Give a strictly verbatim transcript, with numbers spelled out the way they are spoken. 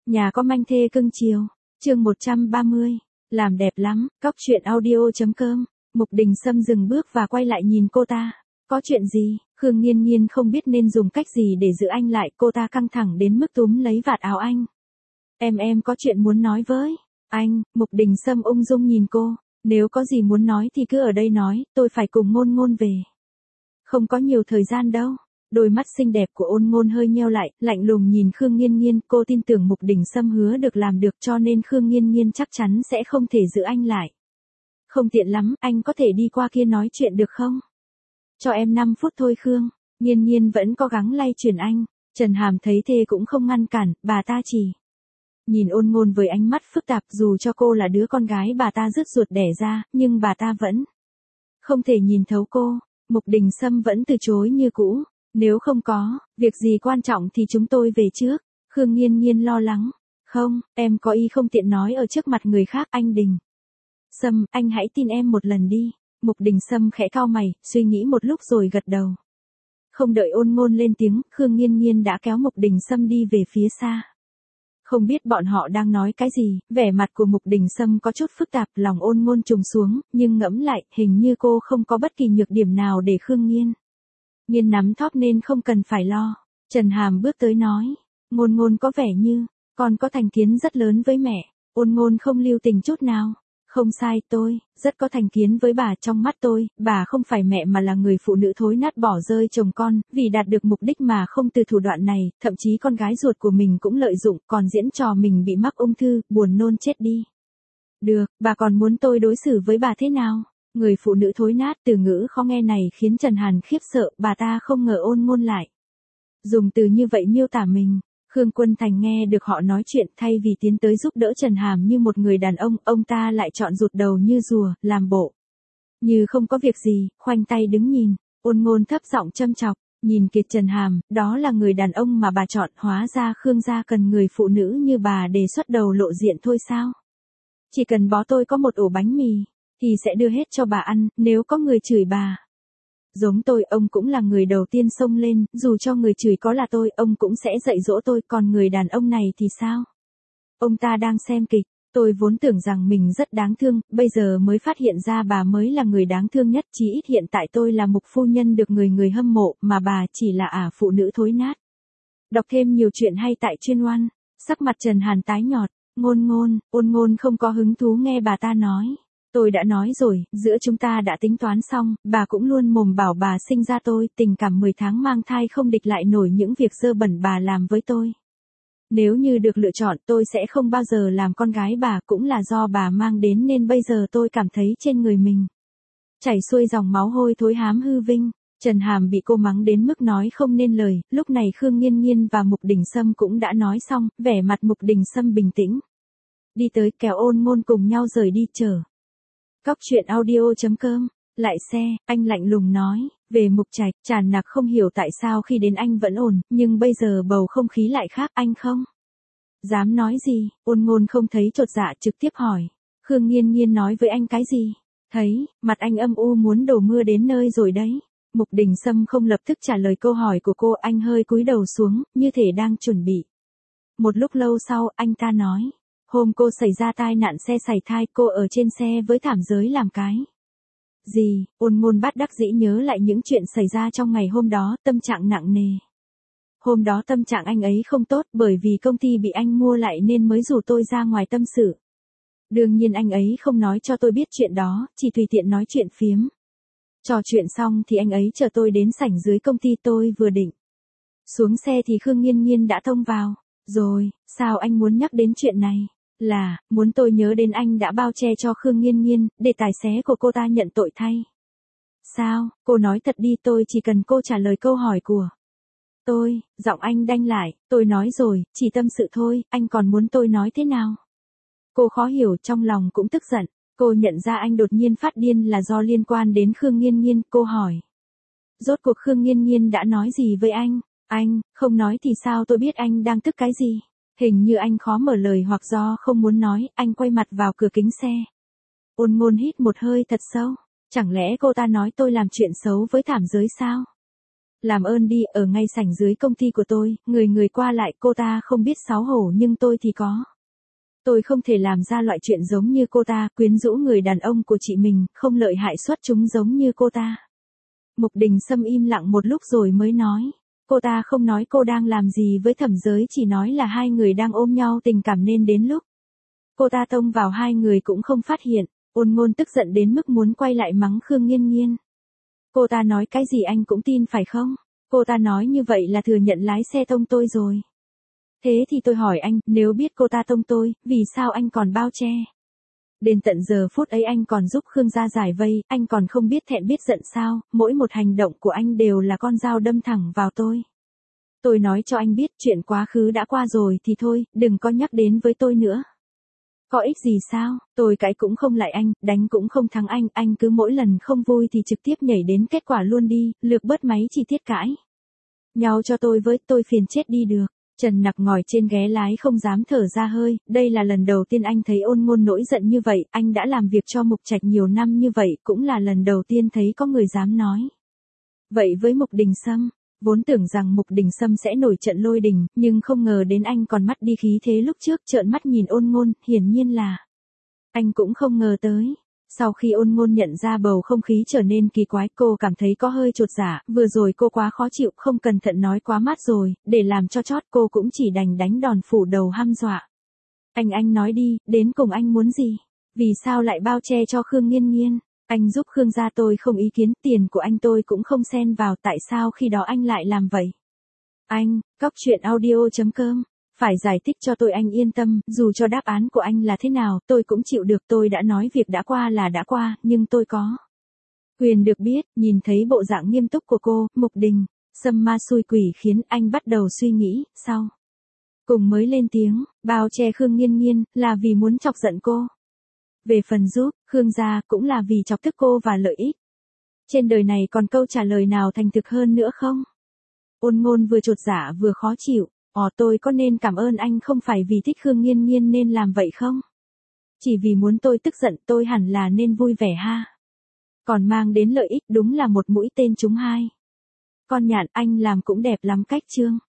Nhà có manh thê cưng chiều. Chương một trăm ba mươi. Làm đẹp lắm. Cóc truyện audio.com. Mục Đình Sâm dừng bước và quay lại nhìn cô ta. Có chuyện gì? Khương Nghiên Nghiên không biết nên dùng cách gì để giữ anh lại. Cô ta căng thẳng đến mức túm lấy vạt áo anh. Em em có chuyện muốn nói với anh. Mục Đình Sâm ung dung nhìn cô. Nếu có gì muốn nói thì cứ ở đây nói. Tôi phải cùng Ngôn Ngôn về. Không có nhiều thời gian đâu. Đôi mắt xinh đẹp của Ôn Ngôn hơi nheo lại, lạnh lùng nhìn Khương Nghiên Nghiên. Cô tin tưởng Mục Đình Sâm hứa được làm được, cho nên Khương Nghiên Nghiên chắc chắn sẽ không thể giữ anh lại. Không tiện lắm, anh có thể đi qua kia nói chuyện được không? Cho em năm phút thôi Khương. Nghiên Nghiên vẫn cố gắng lay chuyển anh. Trần Hàm thấy thế cũng không ngăn cản, bà ta chỉ nhìn Ôn Ngôn với ánh mắt phức tạp. Dù cho cô là đứa con gái bà ta rứt ruột đẻ ra, nhưng bà ta vẫn không thể nhìn thấu cô. Mục Đình Sâm vẫn từ chối như cũ. Nếu không có việc gì quan trọng thì chúng tôi về trước. Khương Nghiên Nghiên lo lắng. Không, em có ý không tiện nói ở trước mặt người khác. Anh Đình Sâm, anh hãy tin em một lần đi. Mục Đình Sâm khẽ cau mày, suy nghĩ một lúc rồi gật đầu. Không đợi Ôn Ngôn lên tiếng, Khương Nghiên Nghiên đã kéo Mục Đình Sâm đi về phía xa. Không biết bọn họ đang nói cái gì, vẻ mặt của Mục Đình Sâm có chút phức tạp, lòng Ôn Ngôn trùng xuống, nhưng ngẫm lại, hình như cô không có bất kỳ nhược điểm nào để Khương Nghiên Nghiên nắm thóp nên không cần phải lo. Trần Hàm bước tới nói, Ngôn Ngôn có vẻ như con có thành kiến rất lớn với mẹ. Ôn Ngôn không lưu tình chút nào. Không sai, tôi rất có thành kiến với bà. Trong mắt tôi, bà không phải mẹ mà là người phụ nữ thối nát bỏ rơi chồng con, vì đạt được mục đích mà không từ thủ đoạn này, thậm chí con gái ruột của mình cũng lợi dụng, còn diễn trò mình bị mắc ung thư, buồn nôn chết đi. Được, bà còn muốn tôi đối xử với bà thế nào? Người phụ nữ thối nát, từ ngữ khó nghe này khiến Trần Hàn khiếp sợ, bà ta không ngờ Ôn Ngôn lại dùng từ như vậy miêu tả mình. Khương Quân Thành nghe được họ nói chuyện, thay vì tiến tới giúp đỡ Trần Hàm như một người đàn ông, ông ta lại chọn rụt đầu như rùa, làm bộ như không có việc gì, khoanh tay đứng nhìn. Ôn Ngôn thấp giọng châm chọc, nhìn Kiệt Trần Hàm, đó là người đàn ông mà bà chọn, hóa ra Khương gia cần người phụ nữ như bà để xuất đầu lộ diện thôi sao? Chỉ cần bó tôi có một ổ bánh mì thì sẽ đưa hết cho bà ăn. Nếu có người chửi bà giống tôi, ông cũng là người đầu tiên xông lên, dù cho người chửi có là tôi, ông cũng sẽ dạy dỗ tôi. Còn người đàn ông này thì sao? Ông ta đang xem kịch. Tôi vốn tưởng rằng mình rất đáng thương, bây giờ mới phát hiện ra bà mới là người đáng thương nhất. Chí ít hiện tại tôi là Mục phu nhân được người người hâm mộ, mà bà chỉ là ả phụ nữ thối nát. Đọc thêm nhiều chuyện hay tại Chuyên Oan. Sắc mặt Trần Hàn tái nhọt. Ngôn Ngôn, Ôn Ngôn không có hứng thú nghe bà ta nói. Tôi đã nói rồi, giữa chúng ta đã tính toán xong, bà cũng luôn mồm bảo bà sinh ra tôi, tình cảm mười tháng mang thai không địch lại nổi những việc dơ bẩn bà làm với tôi. Nếu như được lựa chọn, tôi sẽ không bao giờ làm con gái bà, cũng là do bà mang đến nên bây giờ tôi cảm thấy trên người mình chảy xuôi dòng máu hôi thối hám hư vinh. Trần Hàm bị cô mắng đến mức nói không nên lời, lúc này Khương Nghiên Nghiên và Mục Đình Sâm cũng đã nói xong, vẻ mặt Mục Đình Sâm bình tĩnh. Đi tới kéo Ôn Ngôn cùng nhau rời đi chờ. Cóc truyện audio.com. Lại xe, anh lạnh lùng nói, về Mục Trạch. Tràn Nặc không hiểu tại sao khi đến anh vẫn ổn, nhưng bây giờ bầu không khí lại khác. Anh không dám nói gì. Ôn Ngôn không thấy chột dạ, trực tiếp hỏi, Khương Nghiên Nghiên nói với anh cái gì? Thấy mặt anh âm u muốn đổ mưa đến nơi rồi đấy. Mục Đình Sâm không lập tức trả lời câu hỏi của cô, anh hơi cúi đầu xuống, như thể đang chuẩn bị. Một lúc lâu sau, anh ta nói, hôm cô xảy ra tai nạn xe sảy thai, cô ở trên xe với Thảm Giới làm cái gì? Ôn Ngôn bất đắc dĩ nhớ lại những chuyện xảy ra trong ngày hôm đó, tâm trạng nặng nề. Hôm đó tâm trạng anh ấy không tốt, bởi vì công ty bị anh mua lại nên mới rủ tôi ra ngoài tâm sự. Đương nhiên anh ấy không nói cho tôi biết chuyện đó, chỉ tùy tiện nói chuyện phiếm. Trò chuyện xong thì anh ấy chở tôi đến sảnh dưới công ty. Tôi vừa định xuống xe thì Khương Nghiên Nghiên đã thông vào. Rồi, sao anh muốn nhắc đến chuyện này? Là, muốn tôi nhớ đến anh đã bao che cho Khương Nghiên Nghiên, để tài xế của cô ta nhận tội thay. Sao, cô nói thật đi, tôi chỉ cần cô trả lời câu hỏi của tôi. Giọng anh đanh lại, tôi nói rồi, chỉ tâm sự thôi, anh còn muốn tôi nói thế nào? Cô khó hiểu, trong lòng cũng tức giận. Cô nhận ra anh đột nhiên phát điên là do liên quan đến Khương Nghiên Nghiên. Cô hỏi, rốt cuộc Khương Nghiên Nghiên đã nói gì với anh? Anh không nói thì sao tôi biết anh đang tức cái gì? Hình như anh khó mở lời hoặc do không muốn nói. Anh quay mặt vào cửa kính xe. Ôn Ngôn hít một hơi thật sâu. Chẳng lẽ cô ta nói tôi làm chuyện xấu với Thảm Giới sao? Làm ơn đi, ở ngay sảnh dưới công ty của tôi, người người qua lại, cô ta không biết xấu hổ nhưng tôi thì có. Tôi không thể làm ra loại chuyện giống như cô ta, quyến rũ người đàn ông của chị mình, không lợi hại xuất chúng giống như cô ta. Mục Đình Sâm im lặng một lúc rồi mới nói. Cô ta không nói cô đang làm gì với Thẩm Giới, chỉ nói là hai người đang ôm nhau tình cảm nên đến lúc cô ta tông vào hai người cũng không phát hiện. Ôn Ngôn tức giận đến mức muốn quay lại mắng Khương Nghiên Nghiên. Cô ta nói cái gì anh cũng tin phải không? Cô ta nói như vậy là thừa nhận lái xe tông tôi rồi. Thế thì tôi hỏi anh, nếu biết cô ta tông tôi, vì sao anh còn bao che? Đến tận giờ phút ấy anh còn giúp Khương gia giải vây, anh còn không biết thẹn biết giận sao, mỗi một hành động của anh đều là con dao đâm thẳng vào tôi. Tôi nói cho anh biết chuyện quá khứ đã qua rồi thì thôi, đừng có nhắc đến với tôi nữa. Có ích gì sao, tôi cãi cũng không lại anh, đánh cũng không thắng anh, anh cứ mỗi lần không vui thì trực tiếp nhảy đến kết quả luôn đi, lược bớt máy chi tiết cãi nhau cho tôi với, tôi phiền chết đi được. Trần Nặc ngồi trên ghế lái không dám thở ra hơi, đây là lần đầu tiên anh thấy Ôn Ngôn nổi giận như vậy, anh đã làm việc cho Mục Trạch nhiều năm như vậy, cũng là lần đầu tiên thấy có người dám nói vậy với Mục Đình Sâm. Vốn tưởng rằng Mục Đình Sâm sẽ nổi trận lôi đình, nhưng không ngờ đến anh còn mất đi khí thế lúc trước, trợn mắt nhìn Ôn Ngôn, hiển nhiên là anh cũng không ngờ tới. Sau khi Ôn Ngôn nhận ra bầu không khí trở nên kỳ quái, cô cảm thấy có hơi chột dạ, vừa rồi cô quá khó chịu, không cẩn thận nói quá mát rồi, để làm cho chót cô cũng chỉ đành đánh đòn phủ đầu hăm dọa. Anh anh nói đi, đến cùng anh muốn gì? Vì sao lại bao che cho Khương Nghiên Nghiên? Anh giúp Khương gia tôi không ý kiến, tiền của anh tôi cũng không xen vào, tại sao khi đó anh lại làm vậy? Anh, cóc truyện audio chấm com. Phải giải thích cho tôi, anh yên tâm, dù cho đáp án của anh là thế nào, tôi cũng chịu được, tôi đã nói việc đã qua là đã qua, nhưng tôi có quyền được biết. Nhìn thấy bộ dạng nghiêm túc của cô, Mục Đình Sâm ma xui quỷ khiến anh bắt đầu suy nghĩ, sau cùng mới lên tiếng, bao che Khương Nghiên Nghiên, là vì muốn chọc giận cô. Về phần giúp Khương gia, cũng là vì chọc tức cô và lợi ích. Trên đời này còn câu trả lời nào thành thực hơn nữa không? Ôn Ngôn vừa chột dạ vừa khó chịu. Ồ, tôi có nên cảm ơn anh không phải vì thích Khương Nghiên Nghiên nên làm vậy không? Chỉ vì muốn tôi tức giận, tôi hẳn là nên vui vẻ ha. Còn mang đến lợi ích, đúng là một mũi tên trúng hai con nhạn. Anh làm cũng đẹp lắm cách Trương.